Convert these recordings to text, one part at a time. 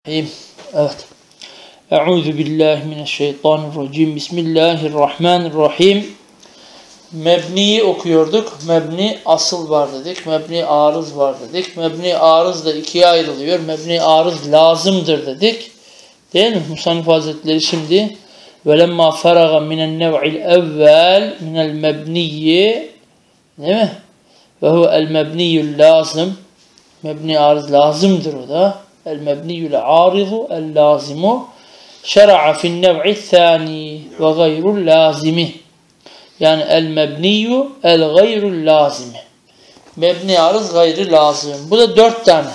Evet. Euzu billahi mineşşeytanirracim. Bismillahirrahmanirrahim. Mebni'yi okuyorduk. Mebni asıl var dedik. Mebni arız var dedik. Mebni arız da ikiye ayrılıyor. Mebni arız lazımdır dedik. Değil mi? Musannif Hazretleri şimdi velemma feraga minen nev'il evvel minel mebniyyi, değil mi? Ve huve el mebniyyül lazım. Mebni arız lazımdır o da. El mebniyyül arizu el lazimu. Şer'a fin nev'i thani ve gayrul lazimi. Yani el mebniyyu el gayrul lazimi. Mebni arız gayrı lazım. Bu da 4 tane.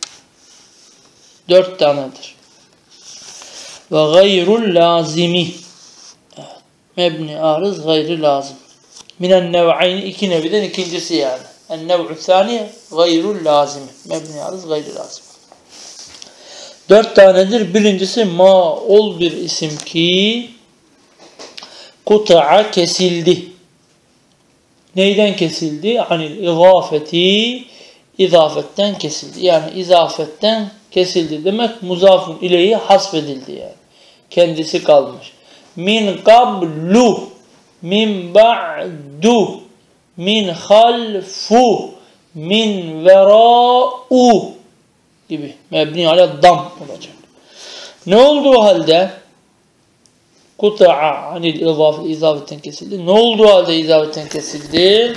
4 tanedir. Ve gayrul lazimi. Evet. Mebni arız gayrı lazım. Minen nev'ayni, iki neviden ikincisi yani. En nev'ü thani gayrul lazimi. Mebni arız gayrı lazım. 4 tanedir. Birincisi ma ol bir isim ki kuta'a kesildi. Neyden kesildi? Anil izafeti, izafetten kesildi. Yani izafetten kesildi demek muzafun ileyhi hasfedildi yani. Kendisi kalmış. Min qablu, min ba'du, min halfu, min vera'u gibi. Mebni ala dam olacak. Ne olduğu halde kuta'a anil izafetten kesildi. Ne olduğu halde izafetten kesildi?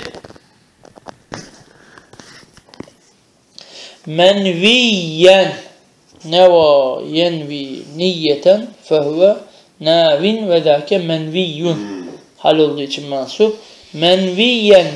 Menviyen neva yenvi niyeten fehuve navin ve zâke menviyyun. Hal olduğu için mensup. Menviyen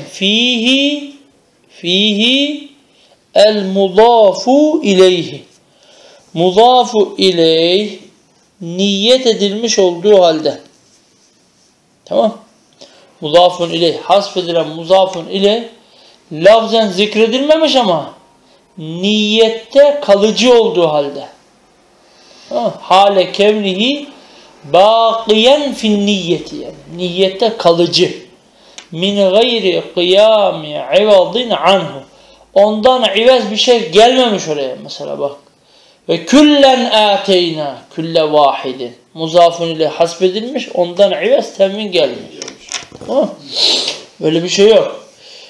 fihi el mudafu ileyhi. Mudafu ileyh niyet edilmiş olduğu halde. Tamam. Muzafun ileyh hasfedilen muzafun ileyh lafzen zikredilmemiş ama niyette kalıcı olduğu halde. Tamam. Hale kevnihi bakiyen fin niyeti yani. Niyette kalıcı. Min gayri kıyami ivadin anhu. Ondan ivaz bir şey gelmemiş oraya mesela bak. Ve küllen ateyna külle vahidin. Muzafun ile hasbedilmiş. Ondan ivaz temin gelmiş. Tamam. Böyle bir şey yok.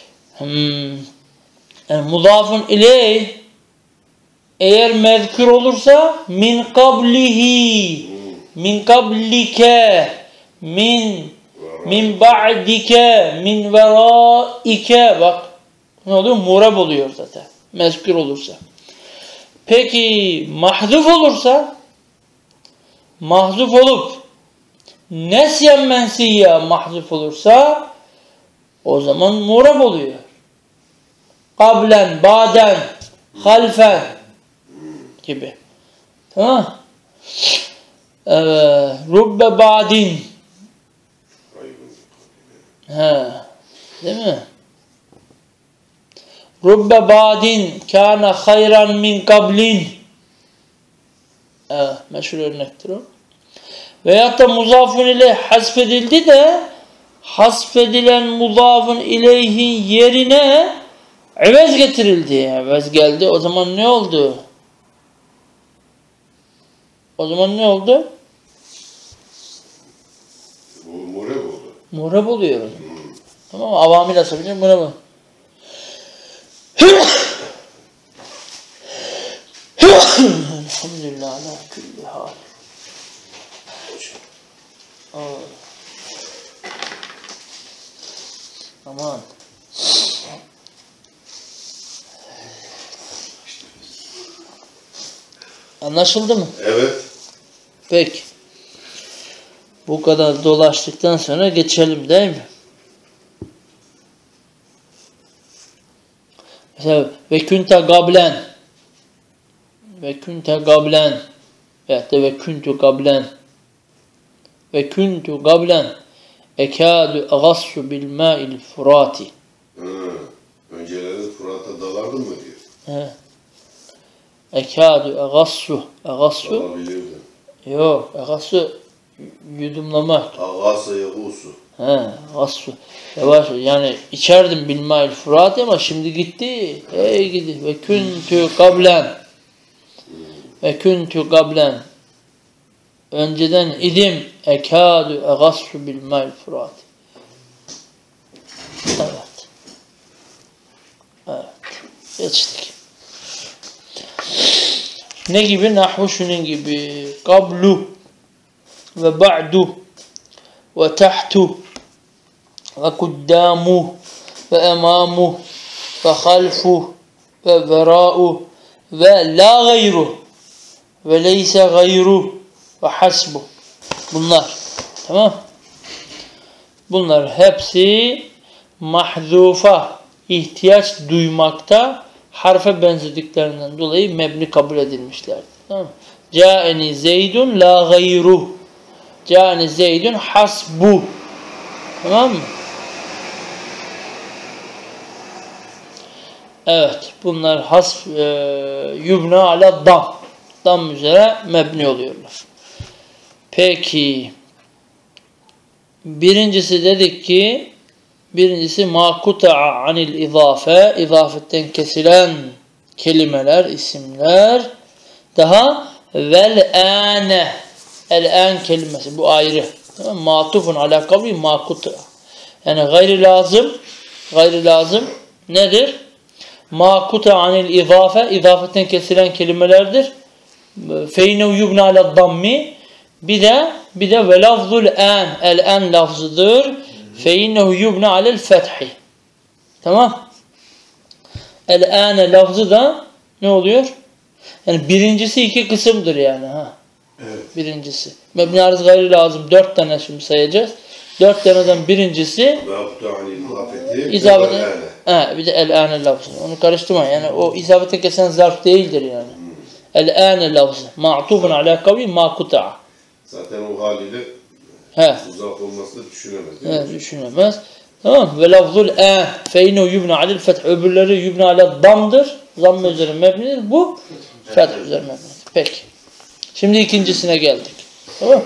Yani muzafun ile eğer mezkür olursa min kablihi, min kablike, min ba'dike, min veraike. Bak ne oluyor? Murab oluyor zaten. Mezkür olursa. Peki mahzuf olursa, mahzuf olup nesyen mensiyye mahzuf olursa o zaman murab oluyor. Kablen, baden, halfen gibi. Tamam. Rubbe badin. Değil mi? Rubbe badin kâne hayran min kablin. Meşhur örnektir o. Veyahut da muzafun ile hasfedildi de hasfedilen muzafun ileyhin yerine evez getirildi. Evez geldi. O zaman ne oldu? O zaman ne oldu? Murab oldu. Murab oluyor. Tamam mı? Avamil asabınca murab oldu. Elhamdülillah ala külli hal. Aman. Anlaşıldı mı? Evet. Peki. Bu kadar dolaştıktan sonra geçelim değil mi? Mesela ve kunte gablen ve kunte gablen veyahut da ve kuntu gablen ve kuntu gablen ekâdü agassu bil mâil furati. Önceleri Fırat'a dalardın mı diyor. Ekâdü agassu dalabilirdin. yok agassu yudumlamak. Agası yagusu. Gassu. Yavaş yani içerdim bil mâil furati ama şimdi gitti. Gidi. Ve kuntu kablen ve kuntu qablen önceden idim ekadu egassu bil ma'il Fırat. Evet. Evet. Geçtik. Ne gibi? Nahvu şunun gibi. Qablu ve ba'du ve tahtu ve kuddamu ve emamu ve halfu ve vera'u ve la gayru ve leyse gayru ve hasbu. Bunlar. Tamam. Bunlar hepsi mahzufa ihtiyaç duymakta harfe benzediklerinden dolayı mebni kabul edilmişlerdir. Tamam. Câeni zeydun la gayru. Câeni zeydun hasbu. Tamam mı? Evet. Bunlar yubna ala dam. Dam üzere mebni oluyorlar. Peki. Birincisi dedik ki ma kuta'a anil izafe. İzafetten kesilen kelimeler, isimler. Daha vel âne. El-ân kelimesi. Bu ayrı. Tamam. Matufun ala kavli ma kuta'a. Yani gayri lazım nedir? Ma kuta'a anil izafe. İzafetten kesilen kelimelerdir. Feynev yubna ala dammi. Bir de ve lafzul an. El-an lafzıdır. Feynehu yubna alel fethi. Tamam. El-ane lafzı da ne oluyor? Yani birincisi iki kısımdır yani. Ha. Evet. Birincisi. Mebni arız gayri lazım. 4 tane şimdi sayacağız. 4 taneden birincisi izafete. Bir de el-ane lafzı. Onu karıştırma. Yani o izafete kesen zarf değildir yani. El-ane lafzı. Ma'tufun ala kavli ma kuta'a. Zaten o haliyle uzak olmasını düşünemez. Evet, düşünemez. Tamam. Ve lafzul an fe innehu yubna alel feth. Öbürleri yubna alel damdır. Zamm üzerine mebnidir. Bu feth üzerine mebnidir. Peki. Şimdi ikincisine geldik. Tamam.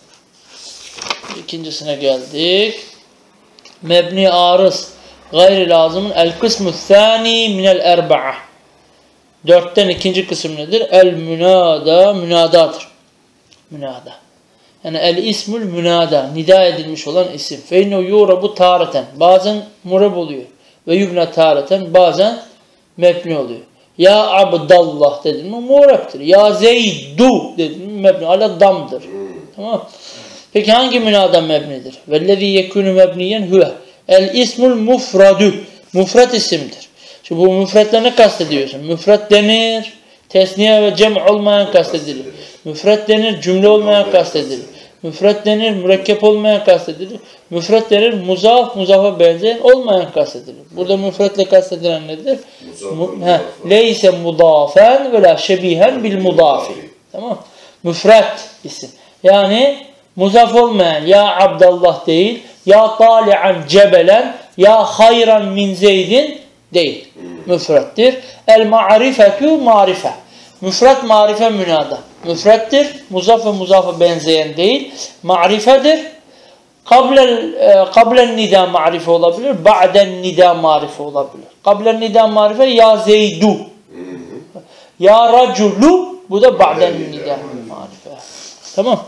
İkincisine geldik. Mebni arız gayri lazımın el kısmü thani minel erba'a. 4'ten ikinci kısım nedir? El münada, münadadır. Münada. Yani el ismül münada, nida edilmiş olan isim. Feyno yurabu tareten. Bazen murab oluyor. Ve yubna tareten. Bazen mebni oluyor. Ya Abdallah dedim mi murabdır. Ya Zeydu dedim mi mebni. Ala damdır. Tamam. Peki hangi münada mebnidir? Vellezî yekûnü mebniyen huve. El ismül mufradu. Mufrad isimdir. Şimdi bu müfretle ne kastediyorsun? Müfret denir. Tesniye ve cem olmayan kastedilir. Müfret denir, cümle olmayan kastedilir. Müfret denir, mürekkep olmayan kastedilir. Müfret denir, muzaf, muzafa benzeyen olmayan kastedilir. Burada müfretle kastedilen nedir? Leyse mudafen ve la şebihen bil mudafi. Tamam. Müfret isim. Yani muzaf olmayan ya Abdallah değil, ya tali'an cebelen, ya hayran min zeydin değil. Müfrettir. El ma'rifetu marife. Müfret marife münada. Müfrettir. Muzaf ve muzafa benzeyen değil. Ma'rifedir. Kablen nida marife olabilir. Ba'den nida marife olabilir. Kablen nida marife ya Zeydu. Ya raculu. Bu da ba'den nida marife. Tamam.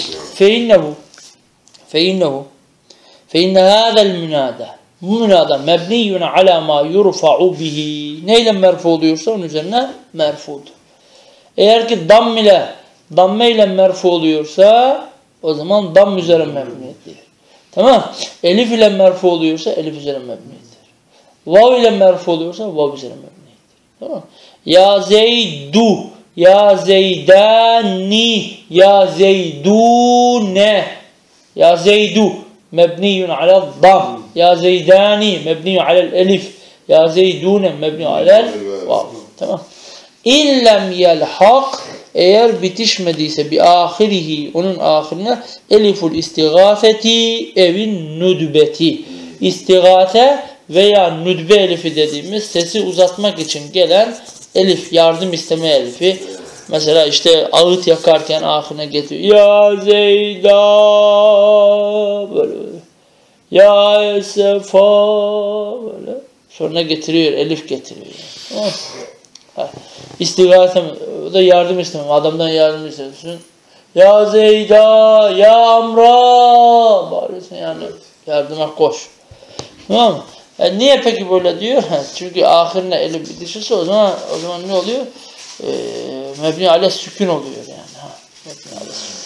Feinne hâzel münada. Bu münada mebniyyun ala ma yurfa'u bihi. Neyle merfu oluyorsa onun üzerine merfudur. Eğer ki damme ile merfu oluyorsa o zaman dam üzerine mebnidir. Tamam. Elif ile merfu oluyorsa elif üzerine mebnidir. Vav ile merfu oluyorsa vav üzerine mebnidir. Tamam. Ya Zeydu, ya Zeydani, ya Zeydune, ya Zeydu mebniyun ala dam, ya Zeydani mebniyun ala elif, ya Zeydune mebniyun ala vav. Tamam. İllem yelhak, eğer bitişmediyse bi ahirihi, onun ahirine eliful istigâfeti evin nudbeti. İstigâfe veya nudbe elifi dediğimiz sesi uzatmak için gelen elif, yardım isteme elifi. Mesela işte ağıt yakarken ahirine getiriyor. Ya Zeyda böyle. Ya Esefa böyle. Sonra getiriyor, elif getiriyor. Oh. İstigase, o da yardım istemem. Adamdan yardım istiyorsun. Ya Zeyda, ya Amra bağırıyorsun yani. Yardıma koş. Tamam mı? Niye peki böyle diyor? Çünkü ahirine eli bitişirse o zaman ne oluyor? Mebni ale sükun oluyor yani. Mebni ale sükun.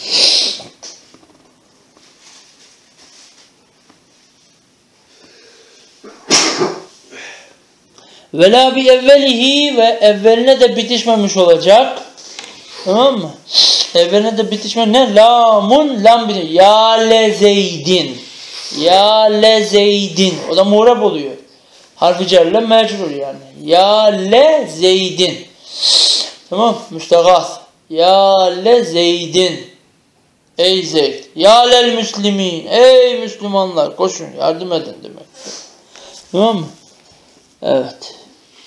Ve la bi evvelihi, ve evveline de bitişmemiş olacak. Tamam mı? Evveline de bitişme ne? Lamun, lam bitişme. Ya le zeydin. Ya le zeydin. O da muğrab oluyor. Harfi cerle mecrur yani. Ya le zeydin. Tamam. Müstagaz. Ya le zeydin. Ey Zeyd. Ya lel müslimin. Ey Müslümanlar. Koşun. Yardım edin demek. Tamam mı? Evet.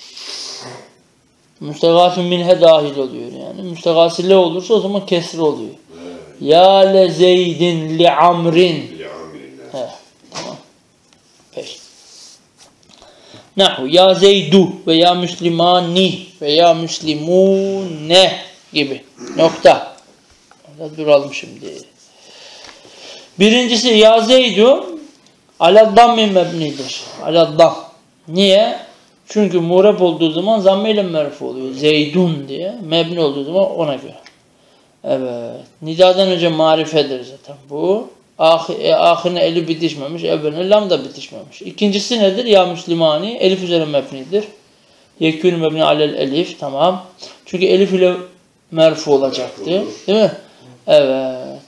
Müstegâfin minhe dahil oluyor yani. Müstegâsi le olursa o zaman kesri oluyor. Ya le zeydin li amrin. Tamam. Peki. Nahu ya zeydu ve ya müslimani ve ya müslimune gibi. Nokta. Orada duralım şimdi. Birincisi ya zeydu ala dammi mebnidir. Ala dam. Niye? Çünkü muğrab olduğu zaman zamm-ı merfu oluyor. Zeydun diye. Mebni olduğu zaman ona göre. Evet. Nidadan önce marifedir zaten bu. Ahirine eli bitişmemiş. Evveline lam da bitişmemiş. İkincisi nedir? Ya Müslimani. Elif üzere mebnidir. Yekûn mebni alel elif. Tamam. Çünkü elif ile merfu olacaktı. Değil mi? Evet.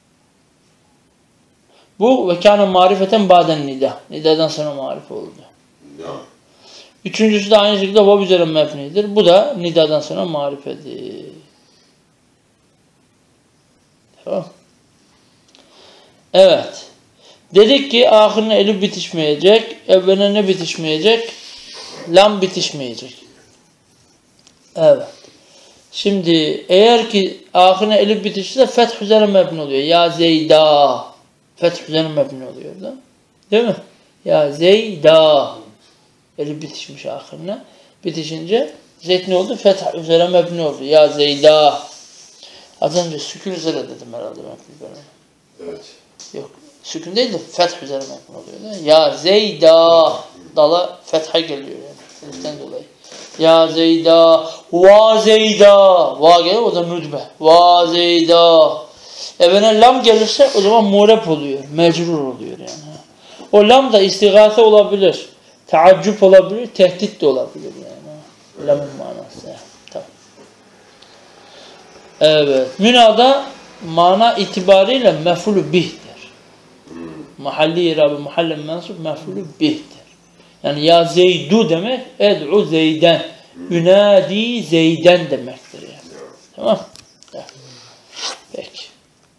Bu ve kâne marifeten ba'den nida. Nidadan sonra marife oldu. Üçüncüsü de aynı şekilde vav üzere mebnidir. Bu da nidadan sonra marifedir. Tamam. Evet. Dedik ki ahirine elif bitişmeyecek. Evveline ne bitişmeyecek? Lam bitişmeyecek. Evet. Şimdi eğer ki ahirine elif bitişirse feth üzere mebni oluyor. Ya Zeyda. Feth üzere mebni oluyor da. Değil mi? Ya Zeyda. Elif bitişmiş ahirine. Bitişince Zeyd ne oldu? Feth üzere mebni oldu. Ya Zeyda. Az önce sükun üzere dedim herhalde ben. Evet. Yok. Sükun değil de feth üzere mebni oluyor. Değil mi? Ya Zeyda. Dala fetha geliyor yani. Eliften dolayı. Ya Zeyda. Va Zeyda. Va gelir o da nudbe. Va Zeyda. Evvene lam gelirse o zaman muğrab oluyor. Mecrur oluyor yani. O lam da istigâse olabilir. Teaccüp olabilir. Tehdit de olabilir yani. Lamın manası. Tamam. Evet. Münada mana itibariyle mef'ulü bih'tir. Mahalli irabı muhallen mensup mef'ulü bih'tir. Yani ya Zeydu demek ed'u Zeyden. Ünadi Zeyden demektir yani. Tamam. Peki.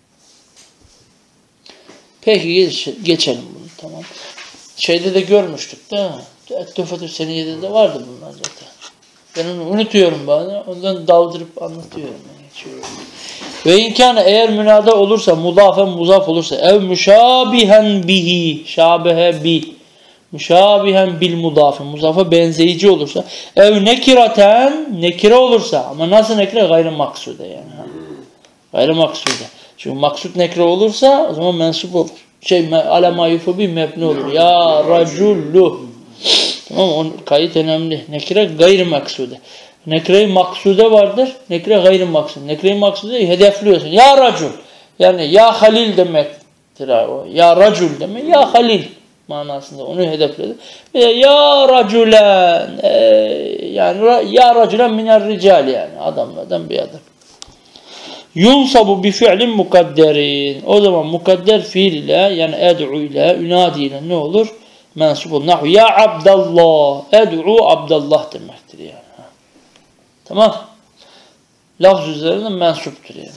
Peki geçelim bunu. Tamam. Şeyde de görmüştük de. Tuhfetü Seniyye'de de vardı bunlar zaten. Ben onu unutuyorum bazen. Ondan daldırıp anlatıyorum. Ve imkanı eğer münada olursa, mudafen muzaf olursa, ev müşabihen bihi, şabehe bi, müşabihen bil mudafen, muzafa benzeyici olursa, ev nekiraten, nekire olursa, ama nasıl nekire? Gayrı maksude yani. Gayrı maksude. Çünkü maksud nekire olursa, o zaman mensup olur. Alema yufubi mebni olur. Ya racullu. Tamam mı? Onun kayıt önemli. Nekire gayrı maksude. Nekre-i maksude vardır. Nekre gayrı maksude. Nekre-i maksude hedefliyorsun. Ya racul. Yani ya halil demektir. Ya racul demek. Ya halil manasında onu hedefledi. Ya raculen. Yani ya raculen minel rical yani. Adamlardan bir adam. Yunsabu bi fi'lin mukadderin. O zaman mukadder fiil ile yani ed'u ile ünadi ile ne olur? Mensup olur. Nahu ya Abdallah. Ed'u Abdallah demektir yani. Tamam. Lafz üzerinde mensuptur yani.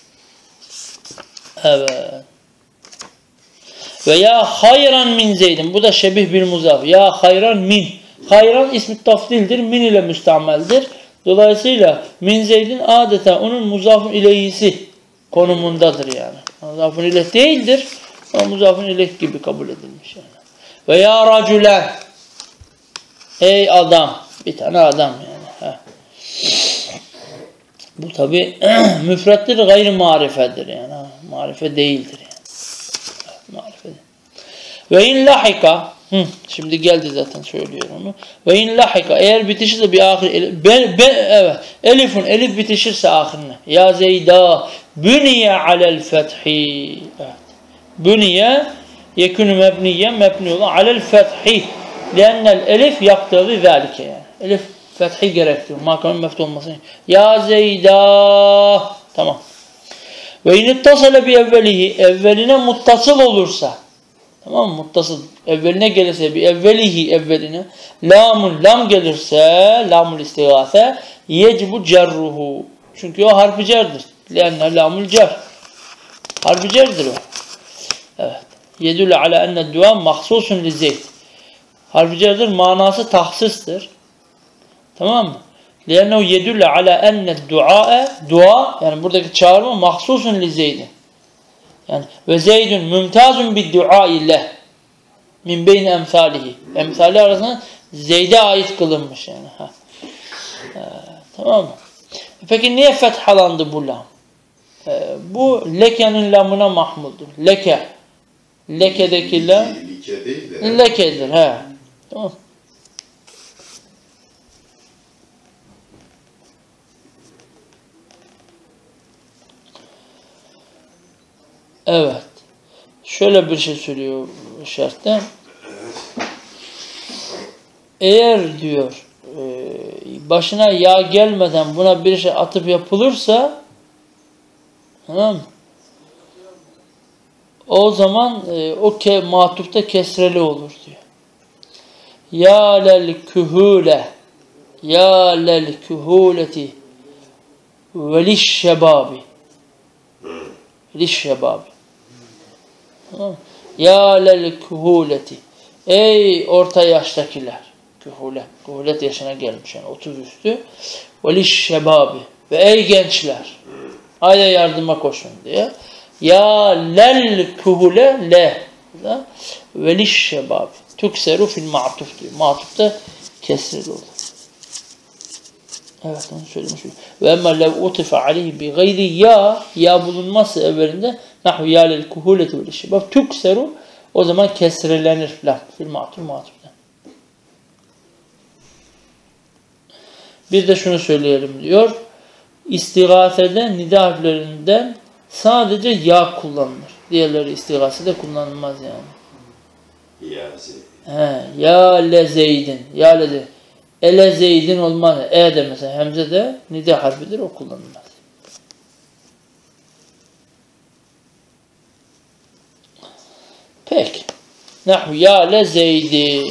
Evet. Ve ya hayran min Zeydin. Bu da şebih bil muzaf. Ya hayran min. Hayran ismi tafdildir. Min ile müstameldir. Dolayısıyla min Zeydin adeta onun muzafın ileyhisi konumundadır yani. Muzafın ileyh değildir. Ama muzafın ileyh gibi kabul edilmiş yani. Ve ya racülen. Ey adam. Bir tane adam yani. Bu tabi müfrettir, gayri marifedir yani. Marife değildir yani. Marife değil. Ve in lahika, şimdi geldi zaten söylüyorum onu. Ve in lahika, eğer bitişirse bir ahir evet, elifun, elif bitişirse ahirine. Ya Zeyda büniye alel fethi. Evet. Büniye yekunu mebniye, mebni olan alel fethi. Lennel elif yaktavi zalike yani. Elif fethi gerektiriyor. Makamın meftu olmasını. Ya Zeyda. Tamam. Ve in ittasale bi evvelihi, evveline muttasıl olursa, tamam mı? Muttasıl. Evveline gelirse bir evvelihi, evveline lamun, lam gelirse, lamul istigase yecibu cerruhu. Çünkü o harfi cerdir. Lenne lamul cer. Harfi cerdir o. Evet. Yedülle ala enne dua mahsusun li zeyd. Harfi cerdir, manası tahsistır. Tamam mı? Lenne yedülle ala enne dua, yani buradaki çağırma mahsusun li zeydin. Yani ve Zeydun mümtazun bi dua ile min beyn emsalihi. Emsali arasında Zeyd'e ait kılınmış yani. Tamam mı? Peki niye fethalandı bu lam? Bu lekenin lamına mahmuldur. Leke. Lekedeki lam. Leke değil de. Lekedir. Tamam. Evet. Şöyle bir şey söylüyor şerhte. Eğer diyor başına ya gelmeden buna bir şey atıp yapılırsa, tamam mı? O zaman o matufta kesreli olur diyor. Ya lel kühule, ya lel kühuleti ve liş şebabi. Liş şebabi. Tamam. Ya lel kühuleti. Ey orta yaştakiler. Kühule. Kühulet yaşına gelmiş yani 30 üstü. Ve liş şebabi. Ve ey gençler. Haydi yardıma koşun diye. Ya lel kühule le. Ve liş şebabi. Tükseru fil ma'tuf diyor. Ma'tufta kesreli olur. Evet onu söylemiş. Ve emmâ lev utife aleyhi bi gayri ya bulunması evvelinde nahu ya lel kuhuleti vel şebab tükseru, o zaman kesrelenir laf fil ma'tufta. Bir de şunu söyleyelim diyor. İstigasede nida harflerinden sadece ya kullanılır. Diğerleri istigasede kullanılmaz yani. Ya le zeydin. Ya le zeydin. Ele zeydin olmaz. De mesela hemze de nida harfidir, o kullanılmaz. Peki. Nahu ya le zeydin.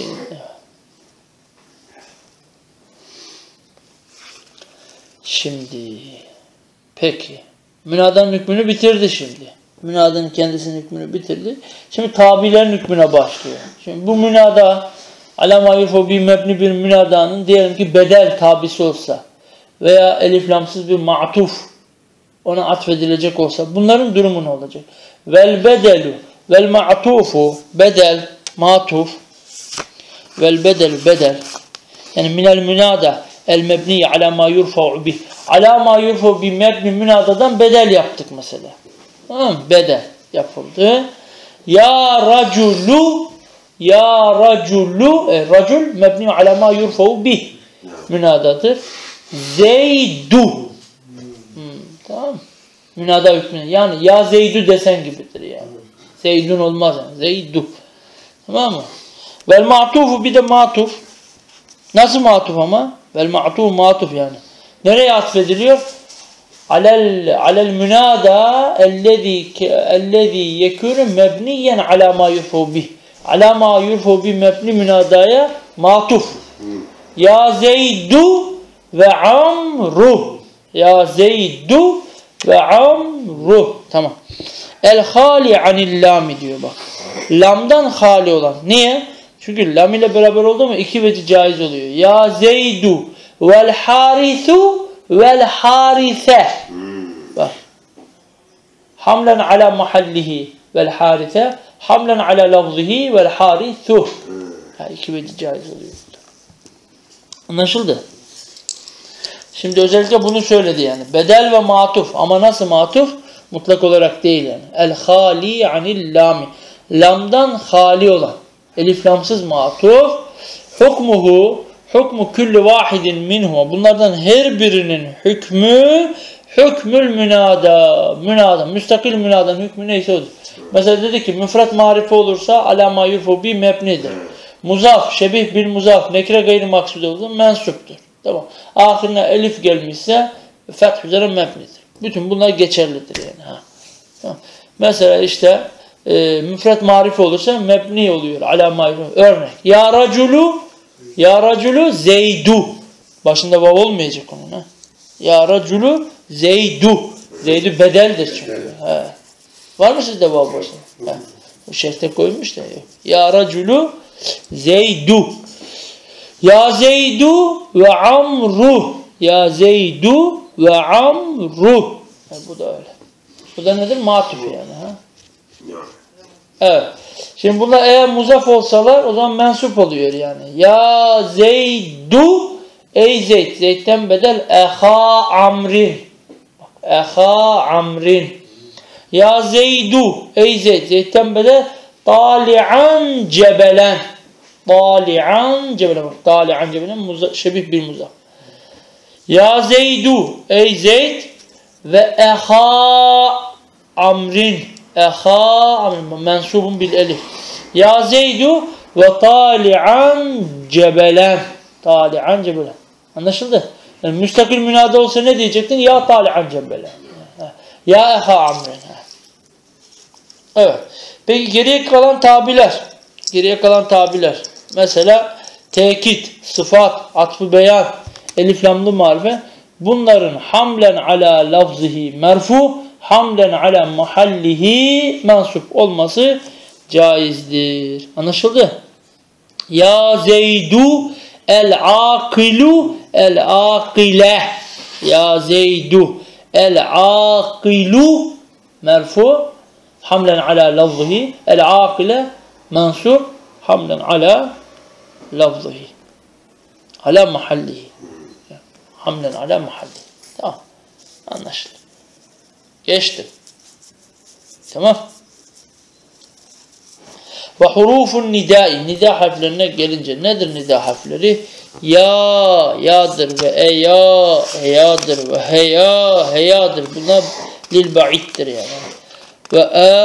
Şimdi peki. Münadanın hükmünü bitirdi şimdi. Münadanın kendisinin hükmünü bitirdi. Şimdi tabilerin hükmüne başlıyor. Şimdi bu münada alama yurfu bir mebni bir münadanın diyelim ki bedel tabisi olsa veya elif lamsız bir ma'tuf ona atfedilecek olsa bunların durumu ne olacak? Vel bedelu vel ma'tufu, bedel, ma'tuf, vel bedel, bedel. Yani minel münada el mebni ala ma yurfa'u bih. Ala ma yurfa'u bih mebni münadadan bedel yaptık mesela. Tamam mı? Bedel yapıldı. Ya raculu, ya raculu, racul mebni ala ma yurfa'u bih münadadır. Zeydu. Tamam mı? Münada hükmüne. Yani ya Zeydu desen gibidir yani. Zeydun olmaz yani. Zeydu. Tamam mı? Vel ma'tufu, bir de ma'tuf. Nasıl ma'tuf ama? Vel ma'tuf ma'tuf yani. Nereye atfediliyor? Alel münada ellezî yekûnü mebniyen alâ mâ yurfu bih. Alâ mâ yurfu bih mebni münadaya ma'tuf. Ya Zeydu ve amruh. Ya Zeydu ve amruh. Tamam. El hali anil lami diyor bak. Lamdan hali olan. Niye? Çünkü lam ile beraber oldu mu iki veci caiz oluyor. Ya Zeydu vel harithu vel harise. Bak. Hamlen ala mahallihi vel harise. Hamlen ala lafzihi vel harithu. İki veci caiz oluyor. Anlaşıldı? Şimdi özellikle bunu söyledi yani. Bedel ve matuf. Ama nasıl matuf? Mutlak olarak değil yani. El-hali anil lami. Lamdan hali olan. Elif lamsız matuf. Hukmu kulli vahidin minhu. Bunlardan her birinin hükmü hükmül münada. Münada. Müstakil münadanın hükmü neyse odur. Mesela dedi ki müfret marife olursa alama yurfu bi mebnidir. Muzaf, şebih bil muzaf, nekre gayri maksud olursa mensuptur. Tamam. Ahirine elif gelmişse feth üzere mebnidir. Bütün bunlar geçerlidir yani. Ha. Tamam. Mesela işte müfret marife olursa mebni oluyor. Alama yurfu. Örnek. Ya raculu zeydu. Başında vav olmayacak onun. Ha. Ya raculu zeydu. Zeydu bedeldir çünkü. Ha. Var mı sizde vav başında? Bu şerhte koymuş da yok. Ya raculu zeydu. Ya zeydu ve amru. Ya zeydu ve amru. Bu da öyle. Bu da nedir? Matuf yani. Ha? Evet. Şimdi bunlar eğer muzaf olsalar o zaman mensup oluyor yani. Ya zeydu ey Zeyd. Zeyd'den bedel eha amrin. Eha amrin. Ya Zeydu ey Zeyd. Zeyd'den bedel tali'an cebelen. Tali'an cebelen. Tali'an cebelen şebih bir muzaf. Ya Zeydu ey Zeyd ve eha amrin. Eha amrin. Mensubun bil elif. Ya Zeydu ve tali'an cebelen. Tali'an cebelen. Anlaşıldı? Yani müstakil münada olsa ne diyecektin? Ya tali'an cebelen. Ya eha amrin. Evet. Peki geriye kalan tabiler. Mesela tekit, sıfat, atf-ı beyan, elif lamlı marife. Bunların hamlen ala lafzihi merfu, hamlen ala mahallihi mensup olması caizdir. Anlaşıldı? Ya Zeydu el-aqilu el-aqile. Ya Zeydu el-aqilu merfu hamlen ala lafzihi. El-aqile mensup hamlen ala lafzihi. Ala mahallihi. Hamlen ala mahallihi. Tamam. Anlaşıldı. Geçtim. Tamam. Ve hurufun nidai. Nida harflerine gelince nedir nida harfleri? Ya, yadır ve eya, eyadır ve heya, heyadır. Bunlar lil ba'iddir yani. Ve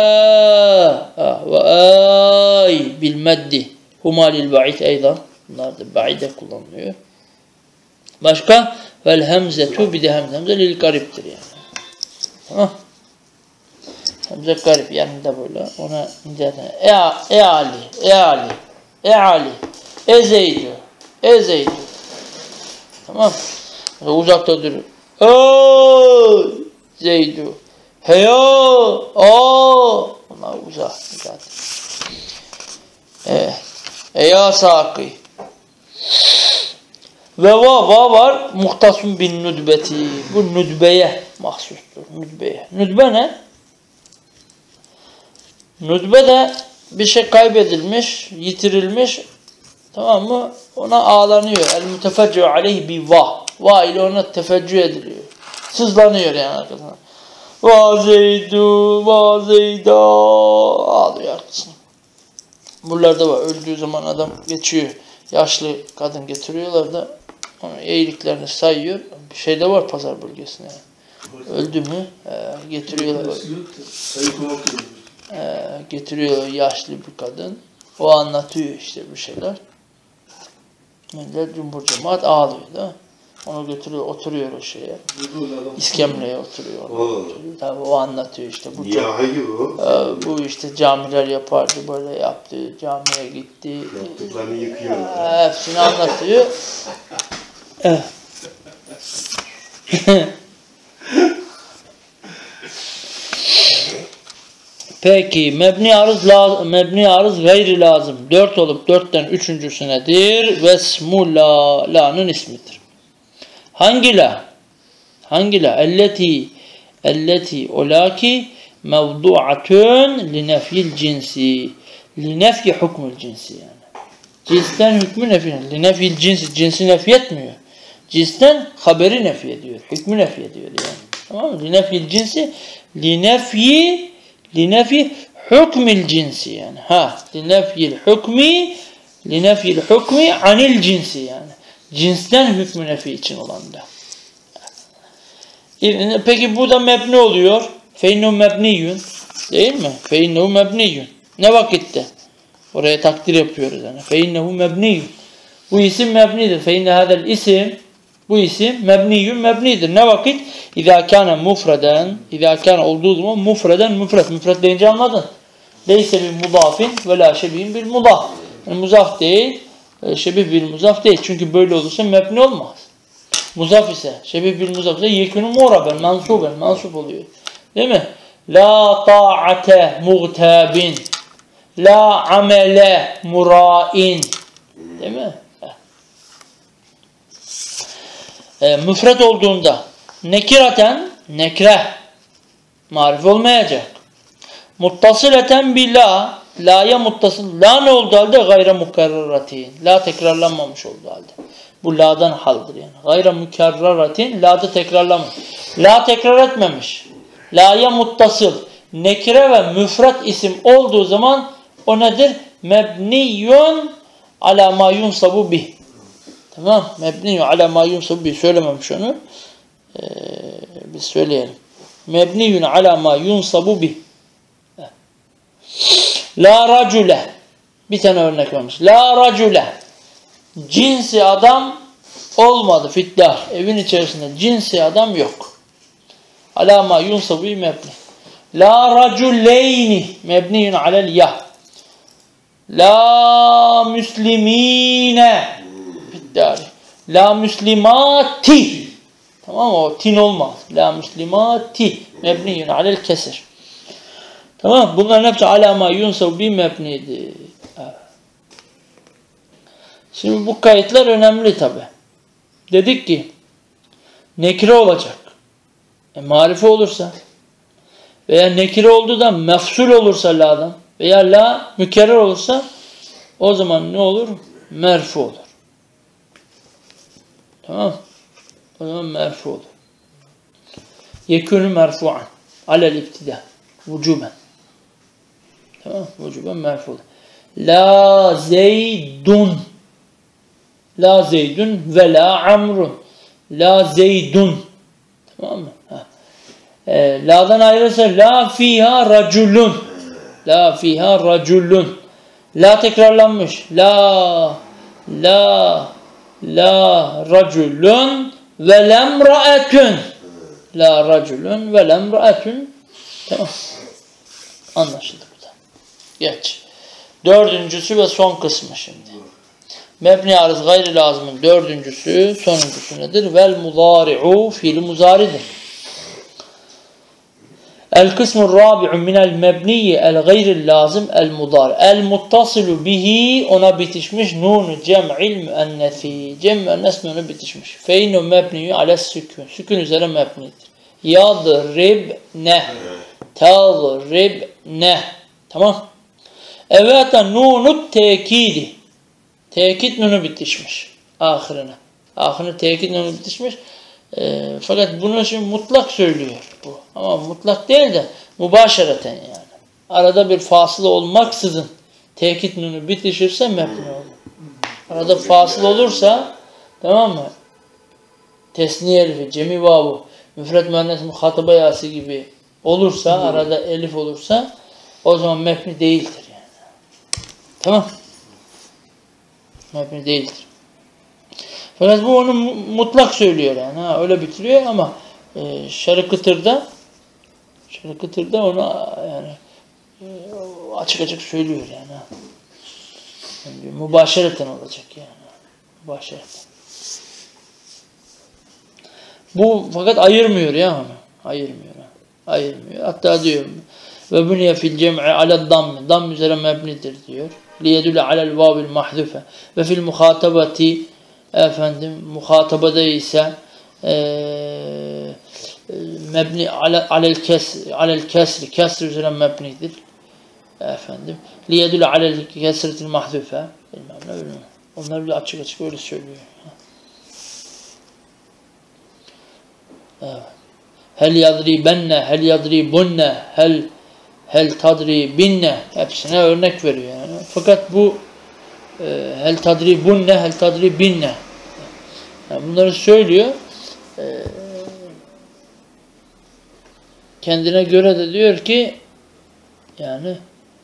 ay bil meddi. Huma lil ba'id eydan. Bunlar da ba'ide kullanılıyor. Başka? Vel hemzetu bir de hemze. Hemze lil gariptir yani. Tamam. Hemze garip yanında böyle. Ona nidâden. E Ali. E Zeydu. Tamam. Uzakta durur. Ey Zeydu. Heya. Onlar uzak. Ya Saki. Ve va var. Muhtasım bin nüdbeti. Bu nüdbeye mahsustur. Nüdbeye. Nüdbe ne? Nüdbe de bir şey kaybedilmiş, yitirilmiş. Tamam mı? Ona ağlanıyor. El mütefeccü aleyhi bi va. Va ile ona tefeccü ediliyor. Sızlanıyor yani arkasına. Va Zeydu, va Zeyda. Ağlıyor arkasına. Buralarda var. Öldüğü zaman adam geçiyor. Yaşlı kadın getiriyorlar da onun iyiliklerini sayıyor. Bir şey de var pazar bölgesine. Öldü mü getiriyorlar. Getiriyor yaşlı bir kadın. O anlatıyor işte bir şeyler. Millet cumhur cemaat ağlıyor da. Onu götürüyor, oturuyor o şeye. İskemleye oturuyor. Tabii o anlatıyor işte. Bu işte camiler yapardı, böyle yaptı, camiye gitti. Yaptıklarını yıkıyor. Hepsini anlatıyor. Peki mebni arız gayri lazım. 4 olup 4'ten üçüncüsünedir. Vesmu la'nın ismidir. Hangi la? Elleti olaki mevdu'atun li nefyil cinsi. Li nefyi hukmul cinsi yani. Cinsten hükmü nefyi. Li nefyil cinsi. Cinsi nefyetmiyor. Cinsten haberi nefi ediyor. Hükmü nefi ediyor yani. Tamam mı? Linefyil cinsi linefyi hükmil cinsi yani. Linefyil hükmi anil cinsi yani. Cinsten hükmü nefi için olan da. Peki bu da mebni oluyor. Feinnehu mebniyyun. Değil mi? Feinnehu mebniyyun. Ne vakitte? Oraya takdir yapıyoruz yani. Feinnehu mebniyyun. Bu isim mebnidir. Feinne hadel isim, bu isim mebniyyun mebnidir. Ne vakit? İzâ kâne mufreden, izâ kâne olduğu zaman mufreden müfret. Müfret deyince anladın. Leyse bir mudafin ve la şebihin bil mudaf. Yani muzaf değil, şebih bil muzaf değil. Çünkü böyle olursa mebni olmaz. Muzaf ise, şebih bil muzaf ise yekûnü muğraben, mansup oluyor. Değil mi? La ta'ate muğtabin, la amele mura'in. Değil mi? Müfret olduğunda nekiraten, nekre marif olmayacak. Muttasıleten bi la, la'ya muttasıl. La ne oldu halde? Gayre mukarraratin. La tekrarlanmamış oldu halde. Bu la'dan haldır yani. Gayre mukarraratin, la'da tekrarlanmamış. La tekrar etmemiş. La'ya muttasıl. Nekire ve müfret isim olduğu zaman o nedir? Mebniyyun ala ma yunsabu bih. Tamam. Mebniyyun ala ma yunsabu bih. Söylememiş onu. Biz söyleyelim. Mebniyyun ala ma yunsabu bih. La racule. Bir tane örnek vermiş. La racule. Cinsi adam olmadı. Fiddar. Evin içerisinde cinsi adam yok. Ala ma yunsabu bih mebni. La raculeyni. Mebniyyun alel yah. La müslimine. Fiddari. La müslimati. Tamam mı? O tin olmaz. La müslimati. Mebniyyun alel kesir. Tamam. Bunların hepsi alama yunsav bir mebnidir. Şimdi bu kayıtlar önemli tabi. Dedik ki nekire olacak. Marife olursa veya nekire olduğu da mefsul olursa la'dan veya la mükerrer olursa o zaman ne olur? Merfu olur. Tamam. O zaman merfu olur. Yekûnü merfu'an alel ibtida. Vücuben. Tamam. Vücuben merfu olur. La zeydun. La zeydun ve la amrun. La zeydun. Tamam mı? La'dan ayrılırsa la fiha raculun. La fiha raculun. La tekrarlanmış. La raculun ve lemra'etun. La raculun ve lemra'etun. Tamam. Anlaşıldı burada. Geç. Dördüncüsü ve son kısmı şimdi. Mebni arız gayri lazımın dördüncüsü, sonuncusu nedir? Vel muzari'u fiil muzaridir. El kısmur rabi'u minel mebniyi el gayril lazım el mudari. El muttasilu bihi ona bitişmiş nunu cem'il müennesi. Cem müennes nunu bitişmiş. Feynu mebniyu ales sükun. Sükun üzere mebnidir. Yadribne. Tadribne. Tamam. Evet nunu tekidi. Tekit nunu bitişmiş. Ahirine. Ahirine tekit nunu bitişmiş. Fakat bunu şimdi mutlak söylüyor bu. Ama mutlak değil de mübaşereten yani. Arada bir fasıla olmaksızın tekit nunu bitişirse mebni olur. Arada fasıl olursa tamam mı? Tesniye elifi, cemi vavu, müfret müennes muhataba yası gibi olursa, arada elif olursa o zaman mebni değildir yani. Tamam. Mebni değildir. Fakat bu onu mutlak söylüyor yani. Öyle bitiriyor ama Şerh-i Kıtır'da onu yani açık açık söylüyor yani. Yani mübaşereten olacak yani. Mübaşereten. Bu fakat ayırmıyor ya onu. Ayırmıyor. Hatta diyor ve buniye fil cem'i alel damm. Damm üzere mebnidir diyor. Liyedüle alel vavil mahzufe. Ve fil muhatabati muhatabada ise mebni alel kesri. Kesri üzere mebnidir. Liyedüle alel kesretil mahzufe. Bilmem ne. Onlar bile açık açık öyle söylüyor. Evet. Hel yadribenne, hel yadribunne, hel tadribinne, hepsine örnek veriyor yani. Fakat bu hel tadribunne, hel tadribinne, yani bunları söylüyor. Kendine göre de diyor ki yani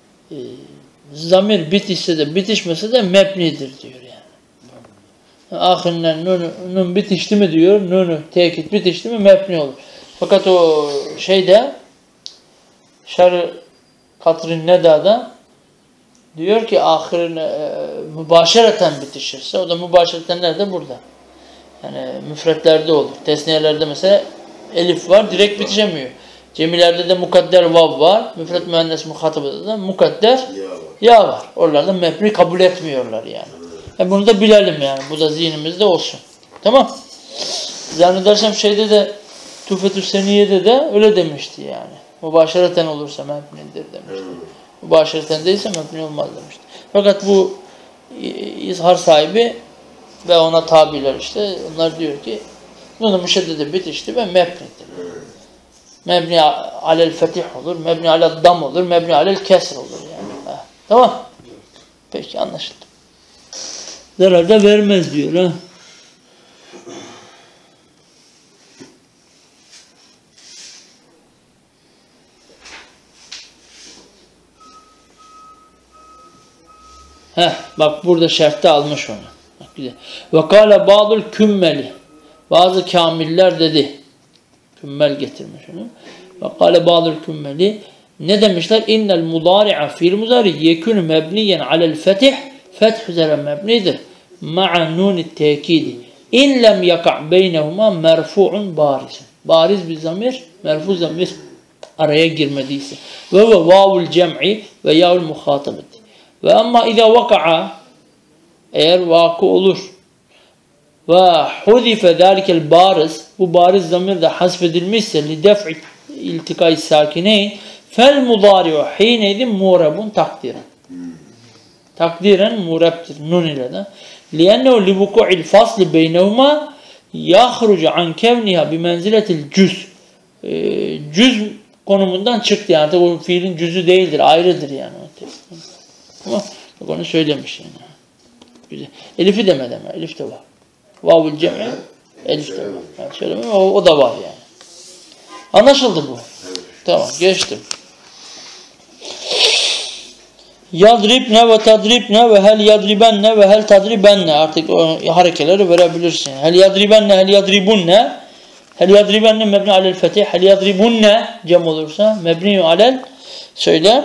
zamir bitişse de bitişmese de mebnidir diyor yani. Ahirinden nun bitişti mi diyor, nunu tekit bitişti mi mebni olur. Fakat o şeyde Şer-i Katr-ı Neda'da diyor ki ahirine mübaşereten bitişirse, o da mübaşereten nerede? Burada. Yani müfretlerde olur. Tesniyelerde mesela elif var, direkt bitişemiyor. Cemilerde de mukadder vav var. Müfret müennes muhatabada da mukadder ya var. Oralarda mebni kabul etmiyorlar yani. Bunu da bilelim yani. Bu da zihnimizde olsun. Tamam. Zannedersem şeyde de Tufetü Seniye'de de öyle demişti yani. Mübaşereten olursa mebnidir demişti. Mübaşereten değilse mebni olmaz demişti. Fakat bu izhar sahibi ve ona tabiler işte onlar diyor ki bunu müşeddede bitişti ve mebnidir. Mebni alel fetih olur, mebni alel dam olur, mebni alel kesr olur yani. Tamam. Peki anlaşıldı. Zarar da vermez diyor ha. Bak burada şerhte almış onu. Bak güzel. Ve kâle bâdul kümmeli. Bazı kamiller dedi. Kümmel getirmiş onu. Ve kâle bâdul kümmeli. Ne demişler? İnnel mudâri'a fiil mudâri yekûnü mebniyen alel fetih. Feth üzere mebnidir. Ma'a nûnit tekidi. İn lem yaka' beynehuma merfu'un bariz. Bariz bir zamir, merfu zamir araya girmediyse. Ve vavul cem'i ve yavul muhatabeti. Ve amma izâ vaka'a, eğer vakı olur ve huzife zâlikel bariz, bu bariz zamir de hasfedilmişse li def'i iltikâi sâkineyn fel mudâri'u hîneydin muğrebun takdiren. Takdiren muğrebtir nun ile de. Liyennehu li vuku'il fasli beynehuma yahrucu an kevniha bimenziletil cüz. Cüz konumundan çıktı yani. O fiilin cüzü değildir, ayrıdır yani. Ama onu söylemiş yani. Güzel. Elif'i demedi ama. Elif de var. Vavul cem'i. Elif de var. Yani söylemem, o da var yani. Anlaşıldı bu. Evet. Tamam. Geçtim. Yadribne ve tadribne ve hel yadribenne ve hel tadribenne. Artık o harekeleri verebilirsin. Hel yadribenne, hel yadribunne. Hel yadribenne mebni alel fetih. Hel yadribunne cem olursa mebni alel söyle.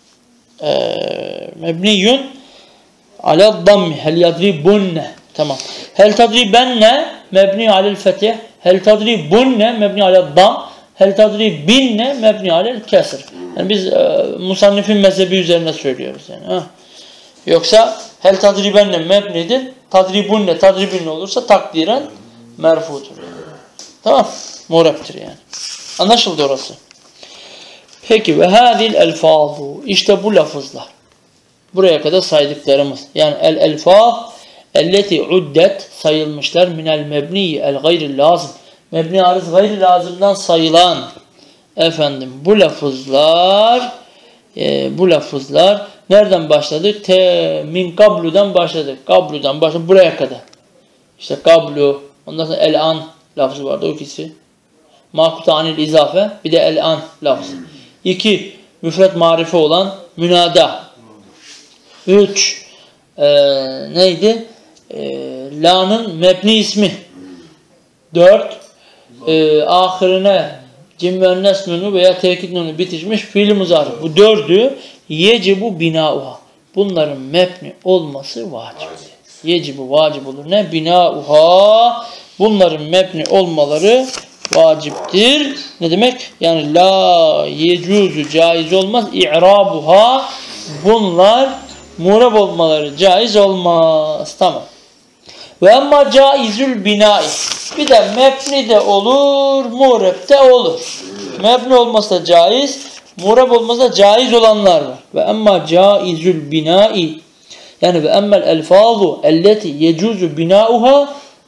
Mebniyun alel dammi. Hel yadribunne. Tamam. Hel tadribenne mebni alel fetih. Hel tadribunne mebni alel dam. Hel tadribinne mebni alel kesr. Yani biz musannifin mezhebi üzerine söylüyoruz yani. Yoksa hel tadribenne mebnidir. Tadribunne, tadribinne olursa takdiren merfudur. Tamam. Muğreptir yani. Anlaşıldı orası. Peki ve hadil elfazu. İşte bu lafızlar. Buraya kadar saydıklarımız. Yani el elfaz elleti uddet sayılmışlar minel mebni el gayril lazım. Mebni arız gayri lazımdan sayılan bu lafızlar nereden başladık? Min kablu'dan başladık. Kablu'dan başladık buraya kadar. İşte kablu, ondan sonra el-an lafzı vardı o ikisi. Makuta anil izafe, bir de el-an lafzı. 2. Müfret marife olan münada. 3. Neydi? La'nın mebni ismi. 4. Ahirine cim ve nes nunu veya tekit nunu bitişmiş fiil muzari. Bu 4'ü yecibu binauha. Bunların mebni olması vacip. Yecibu vacip olur. Ne? Binauha. Bunların mebni olmaları vaciptir. Ne demek? Yani la yecuzu caiz olmaz. İ'rabuha. Bunlar muğrab olmaları caiz olmaz. Tamam. Ve emma caizül binai. Bir de mebni de olur, muğreb de olur. Mebni olmasa da caiz, muğreb olmasa da caiz olanlar var. Ve emma caizül binai. Yani ve emmel elfazu elleti yecuzu binauha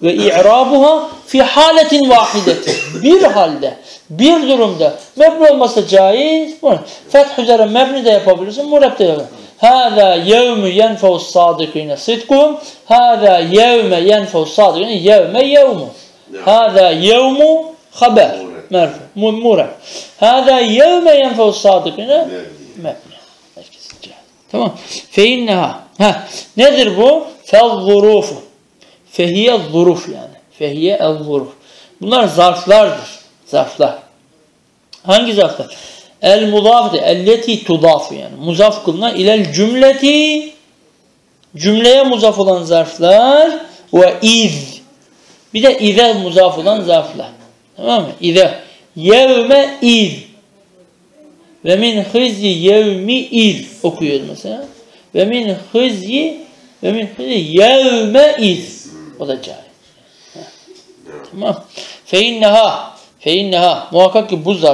ve i'rabuha fi haletin vahidetin. Bir halde, bir durumda mebni olması caiz. Feth üzere mebni de yapabilirsin, mureb de yapabilirsin. Hâzâ yevmü yenfeus sâdıkîne sıdkuhum. Hâzâ yevme yenfeus sâdıkîne yevme yevmu. Hâzâ yevmu haber. Merfu. Mureb. Hâzâ yevme yenfeus sâdıkîne mebni. Tamam. Feinneha. Nedir bu? Fel-zurufu. Fehiye-zuruf yani. Fehiye-el-zuruf. Bunlar zarflardır. Zarflar. Hangi zarflar? El-mudafı, elleti tudafu yani. Muzaf kılına ilel cümleti. Cümleye muzaf olan zarflar ve iz. Bir de ize muzaf olan zarflar. Tamam mı? İze. Yevme iz. Ve min hızyi yevmi iz okuyoruz mesela. Ve min hızyi yevme iz. O da caiz. Tamam. Feinneha muhakkak ki bu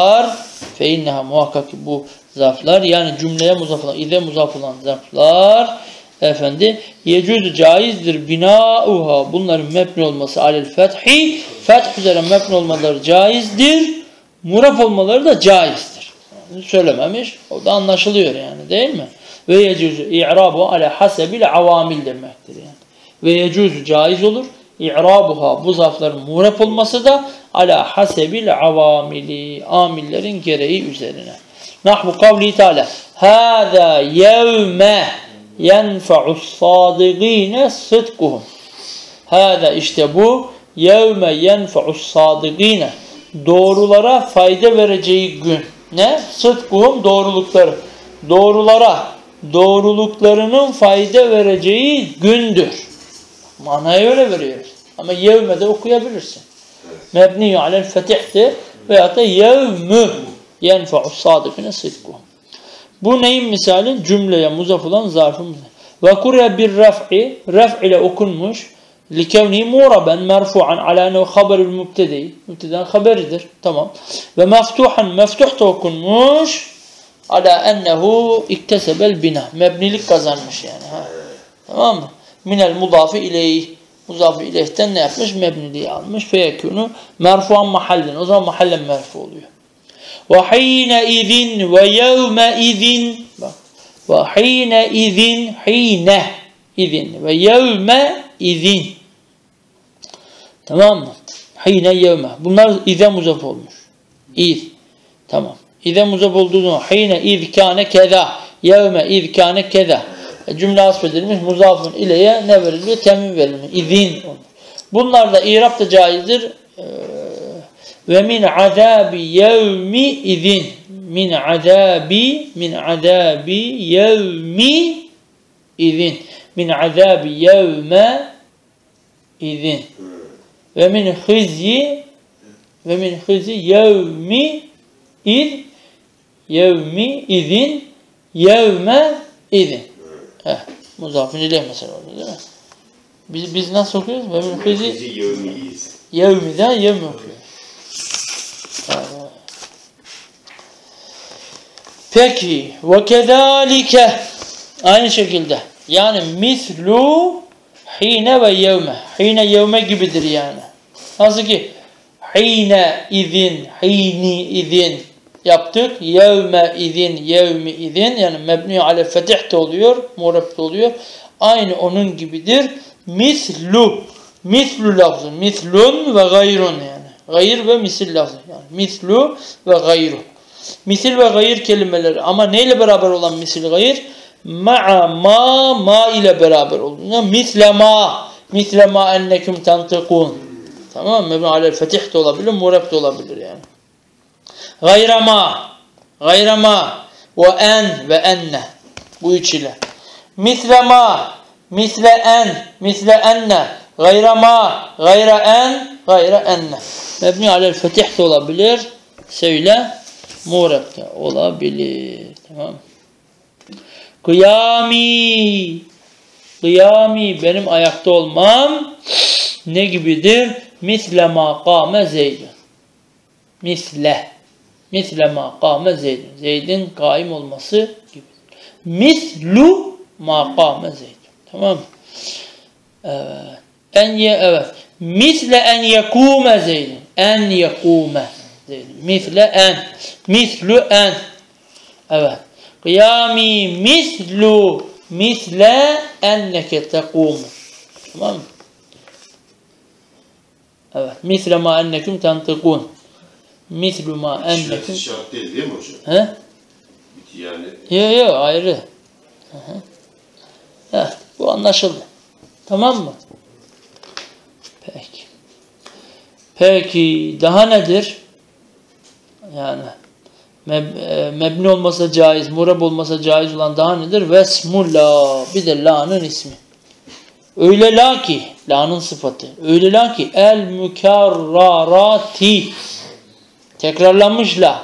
zarflar yani cümleye muzaf olan, ize muzaf olan zarflar yecüzü caizdir binauha bunların mebni olması alel fethi feth üzere mebni olmaları caizdir. Muraf olmaları da caizdir. Yani söylememiş. O da anlaşılıyor yani değil mi? Ve yecüzü i'rabu ala hasebil avamil demektir yani. Ve yecüzü caiz olur. İ'rabuha bu zarfların muraf olması da ala hasebil avamili amillerin gereği üzerine. Nahvu kavli teala hâzâ yevme yenfa'us sâdıgîne sıdkuhum. Hâzâ işte bu yevme yenfa'us sâdıgîne doğrulara fayda vereceği gün. Ne? Sıdkuhum doğrulukları. Doğruluklarının fayda vereceği gündür. Manayı öyle veriyoruz. Ama yevme de okuyabilirsin. Mebni alel fetihti veyahut da yevmü yenfa'us sadıkine sıdkuhum. Bu neyin misali? Cümleye muzaf olan zarfın. Ve kurre bir raf'i raf ile okunmuş likevni muraben merfu'an ala nev haberül mübtedi. Mübteden haberidir. Tamam. Ve meftuhan meftuh da okunmuş ala ennehu iktesebel bina. Mebnilik kazanmış yani. Tamam mı? Minel mudafi ileyh. Mudafi ileyhten ne yapmış? Mebniliği almış. Feyekûnü merfu'an mahallen. O zaman mahallen merfu oluyor. Ve hîne izin ve yevme izin. Bak. Ve hîne izin. Hîne izin. Ve yevme izin. Tamam mı? Hîne yevme. Bunlar ize muzaf olmuş. İz. Tamam. İze muzaf olduğu zaman hîne iz kâne keza. Yevme iz kâne keza. Cümle asfedilmiş muzafın ileye ne veriliyor? Temin veriliyor. İzin olur. Bunlar da İrab da caizdir. Ve min azabi yevmi izin. Min azabi yevmi izin. Min azabi yevme izin. Ve min hizyi yevmi izin yevme izin. Muzafin ileyh mesela orada değil mi? Biz nasıl okuyoruz? Ve min hizyi yevmiden yevmi okuyoruz. Peki ve kezalike aynı şekilde yani mislu hine ve yevme. Hine yevme gibidir yani. Nasıl ki hine izin, hini izin yaptık. Yevme izin, yevmi izin yani mebni ale fetih de oluyor, murab de oluyor. Aynı onun gibidir. Mislu. Mislu lafzı. Mislun ve gayrun yani. Gayr ve misil lafzı. Yani mislu ve gayru. Misil ve gayr kelimeleri ama neyle beraber olan misil gayr? Ma'a ma ile beraber olduğunda misle ma enneküm tantıkun. Tamam mı? Mebni alel fetih de olabilir, murab de olabilir yani. Gayra ma ve en ve enne bu üç ile. Misle ma, misle en, misle enne, gayra ma, gayra en, gayra enne. Mebni alel fetih de olabilir. Söyle, murab de olabilir. Tamam. Kıyami benim ayakta olmam ne gibidir? Misle ma kâme Zeydun. Misle ma kâme Zeydun. Zeyd'in kaim olması gibidir. Mislu ma kâme Zeydun. Tamam mı? Evet. Evet. Misle en yekume Zeydin. En yekume Zeydin. Misle en. Mislu en. Evet. Kıyami misle enneke tekumu. Tamam mı? Evet. Misle ma ennekum tentikun. Mislu ma ennekum. Şart değil mi hocam? He? Yani. Yok ayrı. Evet. Bu anlaşıldı. Tamam mı? Peki. Peki daha nedir? Yani mebni olmasa caiz, murab olmasa caiz olan daha nedir? Vesmulla. Bir de la'nın ismi. Öyle la ki, la'nın sıfatı. Öyle la ki el mükerrarati. Tekrarlanmış la.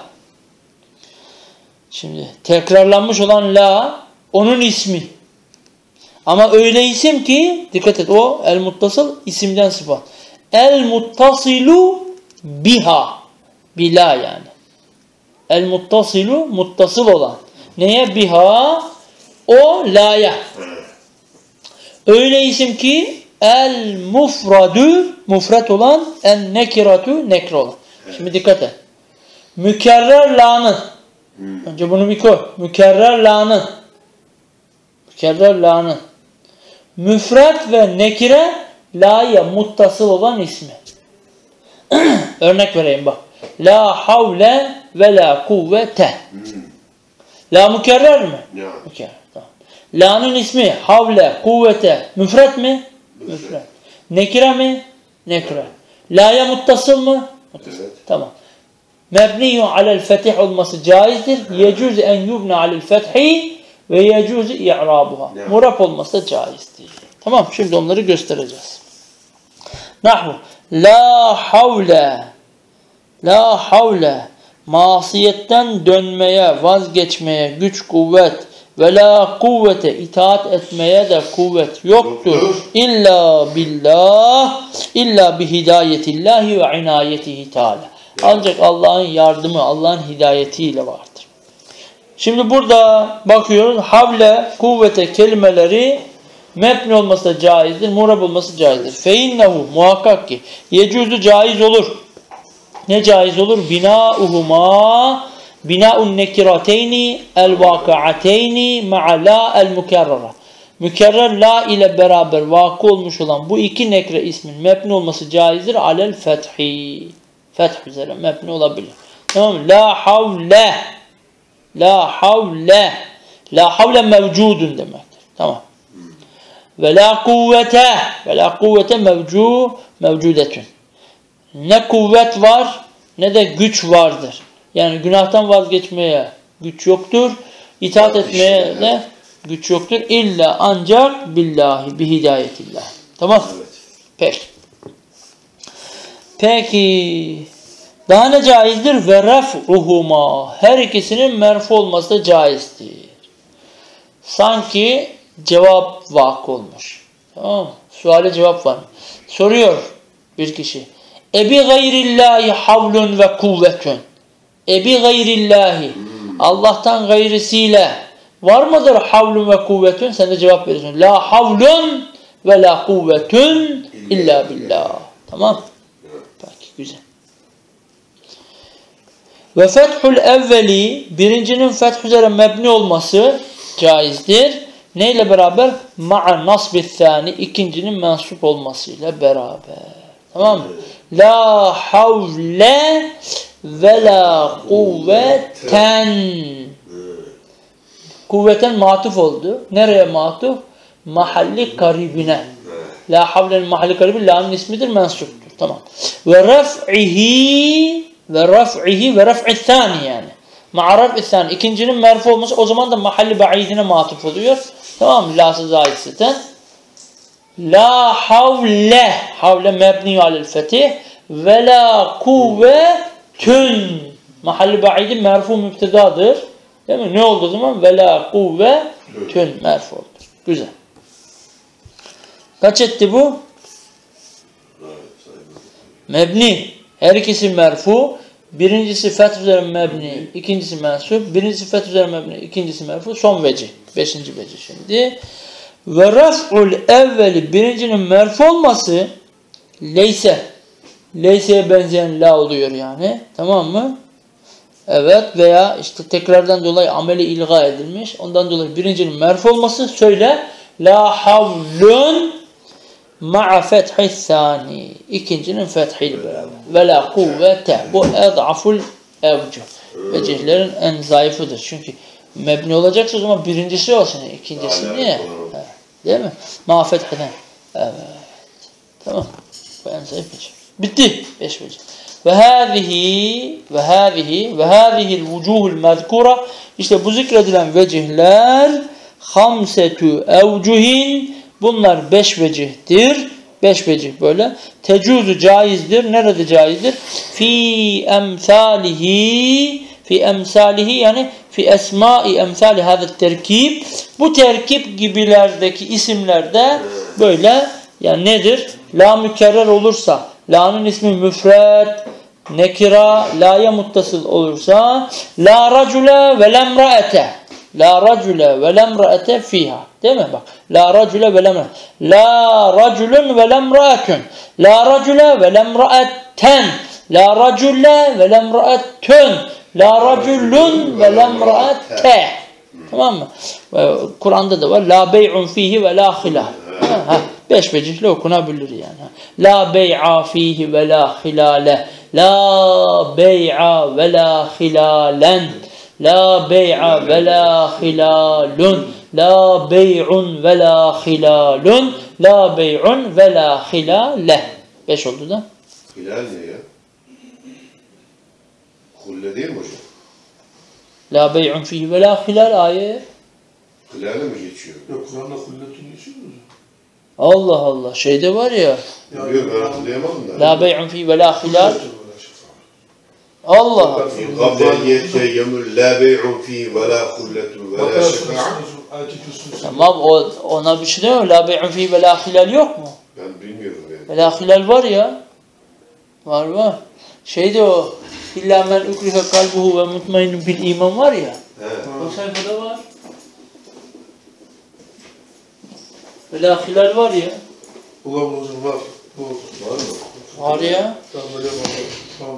Şimdi tekrarlanmış olan la onun ismi. Ama öyle isim ki dikkat et, o el muttasıl isimden sıfat. El muttasilu biha. Bila yani. El muttasilu muttasıl olan. Neye? Biha. O la'ya. Öyle isim ki el mufradu mufret olan, en nekiratu nekre olan. Şimdi dikkat et. Mükerrer la'nın. Önce bunu bir koy. Mükerrer la'nın. Mükerrer la'nın. Müfret ve nekire la'ya muttasıl olan ismi. Örnek vereyim bak. La havle ve la kuvvete. La mükerrer mi? Ya. Mükerrer. Tamam. La'nın ismi havle, kuvvete. Müfret mi? Müfret. Nekire mi? Nekire. La'ya muttasıl mı? Muttasıl. Evet. Tamam. Mebniyun alel fetih olması caizdir. Yecuz en yubna alel fethi ve yecuz i'rabuha. Murab olması da caizdir. Tamam, şimdi onları göstereceğiz. Nahvu. La havle. La havle. Masiyetten dönmeye, vazgeçmeye güç kuvvet ve la kuvvete, itaat etmeye de kuvvet yoktur. İlla billah, illa bihidayetillahi ve inayetihi teala. Ancak Allah'ın yardımı, Allah'ın hidayetiyle vardır. Şimdi burada bakıyoruz. Havle, kuvvete kelimeleri mebni olması da caizdir, murab olması caizdir. Feinnehu, muhakkak ki yecuzu caiz olur. Ne caiz olur? Binauhuma, binaun nekirateyni el vakıateyni ma'a la el mükerrara. Mükerrer la ile beraber vakı olmuş olan bu iki nekre ismin mebni olması caizdir. Alel fethi. Feth üzere mebni olabilir. Tamam mı? La havle. La havle. La havle mevcudun demektir. Tamam. Ve la kuvvete. Ve la kuvvete mevcudetün. Ne kuvvet var ne de güç vardır. Yani günahtan vazgeçmeye güç yoktur. İtaat etmeye de güç yoktur. İlla ancak billahi, bihidayetillah. Tamam. Evet. Peki. Peki. Daha ne caizdir? Ve ref'uhuma. Her ikisinin merfu olması da caizdir. Sanki cevap vakı olmuş. Tamam mı? Suale cevap var. Soruyor bir kişi. Ebi gayrillahi havlun ve kuvvetun. Ebi gayrillahi. Allah'tan gayrisiyle var mıdır havlun ve kuvvetun? Sen de cevap veriyorsun. La havlun ve la kuvvetun illa billah. Tamam. Peki, güzel. Ve fethul evveli, birincinin feth üzere mebni olması caizdir. Neyle beraber? Ma'a nasbit thani, ikincinin mensup olmasıyla beraber. Tamam mı? La havle ve la kuvveten. Kuvveten matuf oldu. Nereye matuf? Mahalli karibine. La havle'nin mahalli karibine la'nın ismidir, mensuptur. Tamam. Ve raf'ihi ve raf'i thani yani. Ma'a raf'i thani. İkincinin merfu olması o zaman da mahalli ba'idine matuf oluyor. Tamam mı? La'sı zahid zaten. La havle. Havle mebni alel fetih. Ve la kuvvetün. Mahalli ba'idi merfu müptedadır. Değil mi? Ne oldu o zaman? Ve la kuvvetün merfu oldu. Güzel. Kaç etti bu? Mebni. Her ikisi merfu. Birincisi feth üzere mebni, ikincisi mensup. Birincisi feth üzere mebni, ikincisi merfu. Son veci. Beşinci veci şimdi. Ve raf'ul evveli birincinin merfu olması Leyse'ye benzeyen la oluyor yani. Tamam mı? Evet veya işte tekrardan dolayı ameli ilga edilmiş. Ondan dolayı birincinin merfu olması söyle. La havlun ma'a fethi sani. İkincinin fethiyle beraber. Ve la kuvvete. Bu ed'aful evcu. Vecihlerin en zayıfıdır. Çünkü mebni olacaksa o zaman birincisi olsun. İkincisi niye? Evet. Değil mi? Ma fetheden. Evet. Tamam. Bu en zayıf vecih. Bitti. 5 vecih. Ve hâzihi'l vucuhul mezkura, işte bu zikredilen vecihler hamsetu evcuhin, bunlar 5 vecihtir. 5 vecih böyle. Tecuzu caizdir. Nerede caizdir? Fi emsalihi yani fi esma'i emsali hâzâ terkib. Bu terkip gibilerdeki isimlerde böyle yani nedir? La mükerrer olursa, la'nın ismi müfred, nekira, la'ya muttasıl olursa, la racule ve lemraete. La racule ve lemraete fiha. Değil mi? Bak. La racule ve lemraete. La raculun ve lemraetun. La racule ve lemraetten. La racule ve lemraetun. La raculun ve lemraete. Tamam mı? Kur'an'da da var. La bey'un fihi ve la hilal. 5 vecihle okunabilir yani. La bey'a fihi ve la hilale. La bey'a ve la hilalen. La bey'a ve la hilalun. La bey'un ve la hilalun. La bey'un ve la hilale. 5 oldu da. Hilal ne ya? Hulle değil mi hocam? La bey'un fihi ve la hilal ayet. Hilal'e mi geçiyor? Yok, Kur'an'da hulletun geçiyor mu? Allah Allah. Şeyde var ya. Biliyorum, ben hatırlayamadım da. La bey'un fihi ve la hilal. Allah Allah. Kabliyete yemul la bey'un fihi ve la hulletun ve la şefa'a. Tamam, ona bir şey demiyor. La bey'un fihi ve la hilal yok mu? Ben bilmiyorum yani. Ve la hilal var ya. Var. Şeyde o İllâ men ukrihe kalbuhu ve mutmainnun bil iman var ya. O sayfada var. Ve la hilal var ya. Ulan hocam var. Bu Var mı? Var ya. Tamam.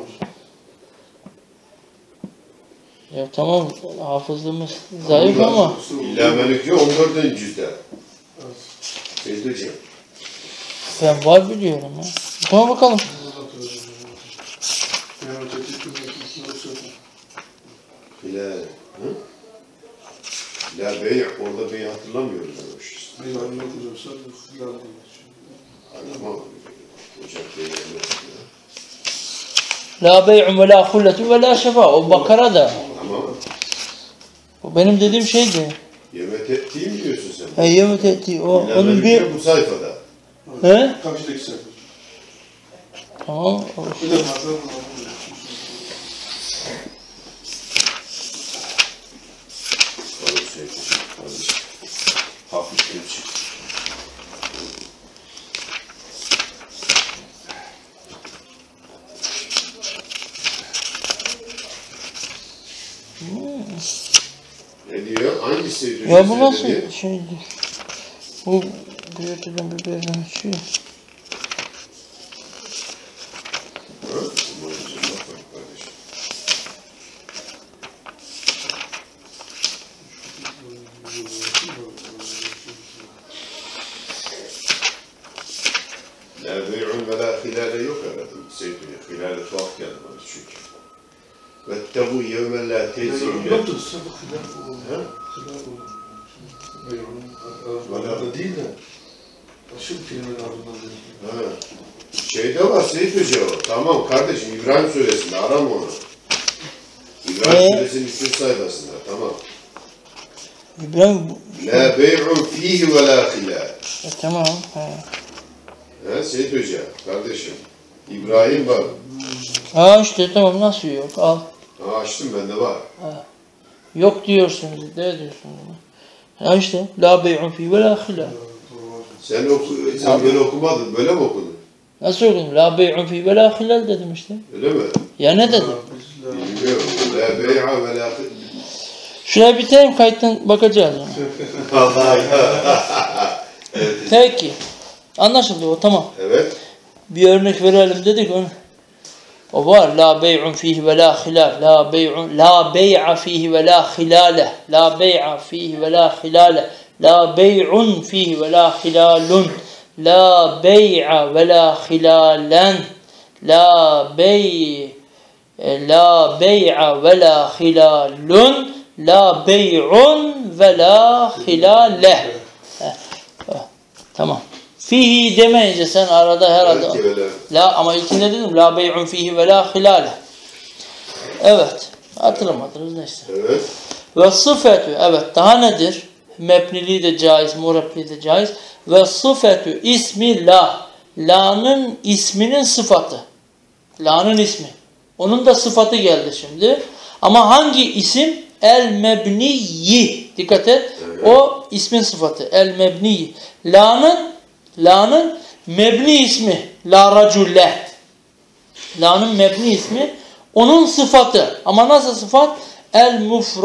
Ya tamam, hafızlığımız zayıf ama. İllâ men ukrihe 14. cüzde. Seyit hocam. Ben var biliyorum ya. Tamam bakalım. Hilal. La bey' orada bey hatırlamıyoruz. Anlamam. Hocam bey La bey'un ve la hulletun ve la şefa. O Bakara'da. Tamam. O benim dediğim şeydi. Yemet ettiği mi diyorsun sen? Yemet etti. Onun bir... Bu sayfada. He? Karşıdaki sayfa. Tamam. Bir de bakalım. Hafif geçiş. Ne diyor? Hangisi? Ya bu nasıl şeydi? Bu büyütülen biberden şey. La bey'un ve la hilale yok herhalde. Sevgili hilale tuhaf geldi bana çünkü. Vettebu yevmen la tezim. Yoktur. Sabah hilal değil de aşırı kelimenin ardından değil. Şeyde var Seyit Hoca o. Tamam kardeşim İbrahim Suresi'nde arama onu. İbrahim Suresi'nin 3. sayfasında tamam. İbrahim... La bey'un fihi ve la hilal. Tamam. Seyit Hoca kardeşim. İbrahim bak. İşte tamam, nasıl yok? Al. Açtım bende var. Yok diyorsunuz. Ne diyorsunuz? İşte. La bey'un fi ve la hilal. Sen böyle okumadın. Böyle mi okudun? Nasıl okudun? La bey'un fi ve la hilal dedim işte. Öyle mi? Ya ne dedim? Bilmiyorum. La bey'a ve la hilal. Şuraya bitireyim, kayıttan bakacağız ona. Allah Evet. Peki. Anlaşıldı o, tamam. Evet. Bir örnek verelim dedik onu. O var. La bey'un fihi ve la hilal. La bey'a fihi ve la hilale. La bey'a fihi ve la hilale. La bey'un fihi ve la hilalun. La bey'a ve la hilalen. La bey'a ve la hilalun. La bey'un ve la hilale. Tamam. Fihi demeyince sen arada herhalde. La, ama ilkinde dedim. La bey'un fihi ve la hilale. Evet. Hatırlamadınız neyse. Evet. Ve sıfetü. Evet. Daha nedir? Mebniliği de caiz. Murepliği de caiz. Ve sıfetü ismi la. La'nın isminin sıfatı. La'nın ismi. Onun da sıfatı geldi şimdi. Ama hangi isim? El mebniyi. Dikkat et. Evet. O ismin sıfatı. El mebniyi. La'nın mebni ismi. La racule. La'nın mebni ismi. Onun sıfatı. Ama nasıl sıfat? El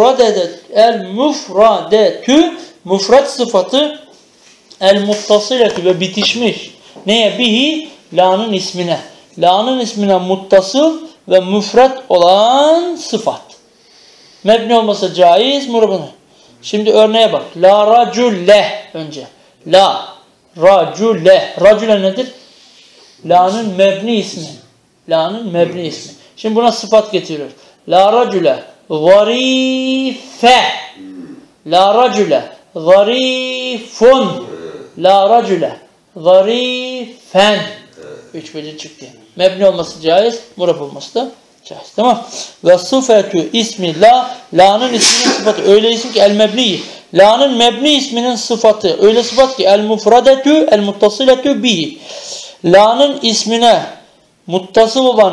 mufradetü. Mufrad sıfatı. El muttasiletü ve bitişmiş. Neye? Bihi. La'nın ismine. La'nın ismine muttasıl ve müfrad olan sıfat. Mebni olmasa caiz, murabını. Şimdi örneğe bak. La racule önce. La racule. Racule nedir? La'nın mebni ismi. La'nın mebni ismi. Şimdi buna sıfat getiriyor. La racule zarife. La racule zarifun. La racule zarifen. 3 bece çıktı. Mebni olması caiz, murab olması da caiz. Tamam. Ve sıfetü ismi la. La'nın isminin sıfatı. Öyle isim ki el mebni. La'nın mebni isminin sıfatı. Öyle sıfat ki el mufradetü el muttasiletü bihi. La'nın ismine muttasıl olan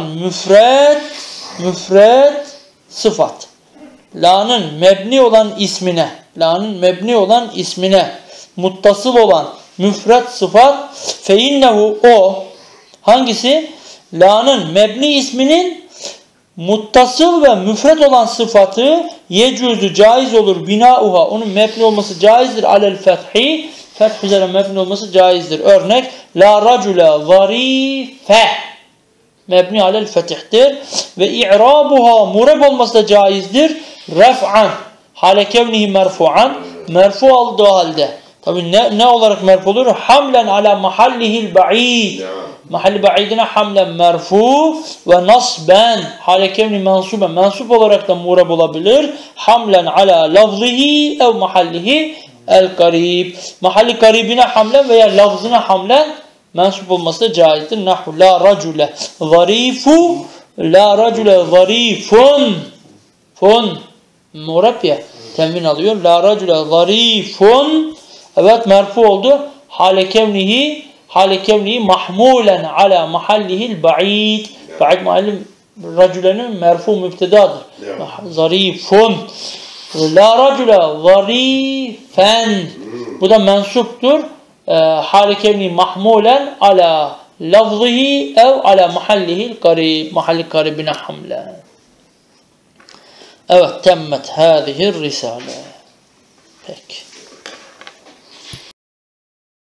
müfred sıfat. La'nın mebni olan ismine muttasıl olan müfred sıfat fe innehu o hangisi? La'nın mebni isminin muttasıl ve müfred olan sıfatı yecüzü caiz olur binauha. Onun mebni olması caizdir alel fethi. Feth üzere mebni olması caizdir. Örnek la racule zarife. Mebni alel fetihtir. Ve i'rabuha murab olması da caizdir. Ref'an. Hale kevnihi merfu'an. Merfu olduğu halde. Tabi ne olarak merfu olur? Hamlen ala mahallihil ba'id. Mahalli ba'idine hamlen merfu ve nasben. Hale kevni mensuben. Mensup olarak da murab olabilir. Hamlen ala lafzihi ev mahallihi el karib. Mahalli karibine hamlen veya lafzına hamlen mensup olması da caizdir. Nahu la racule zarifu. La racule zarifun. Fun. Murab ya. Tenvin alıyor. La racule zarifun. Evet merfu oldu. Hale kevnihi mahmulen ala mahallihil ba'id. Ba'id mahalli raculenin merfu mübtedadır. Zarifun. La racule zarifen. Bu da mensuptur. Hale kevnihi mahmulen ala lafzihi ev ala mahallihil karib. Mahalli karibine hamle. Evet temmet hâzihir risale. Peki.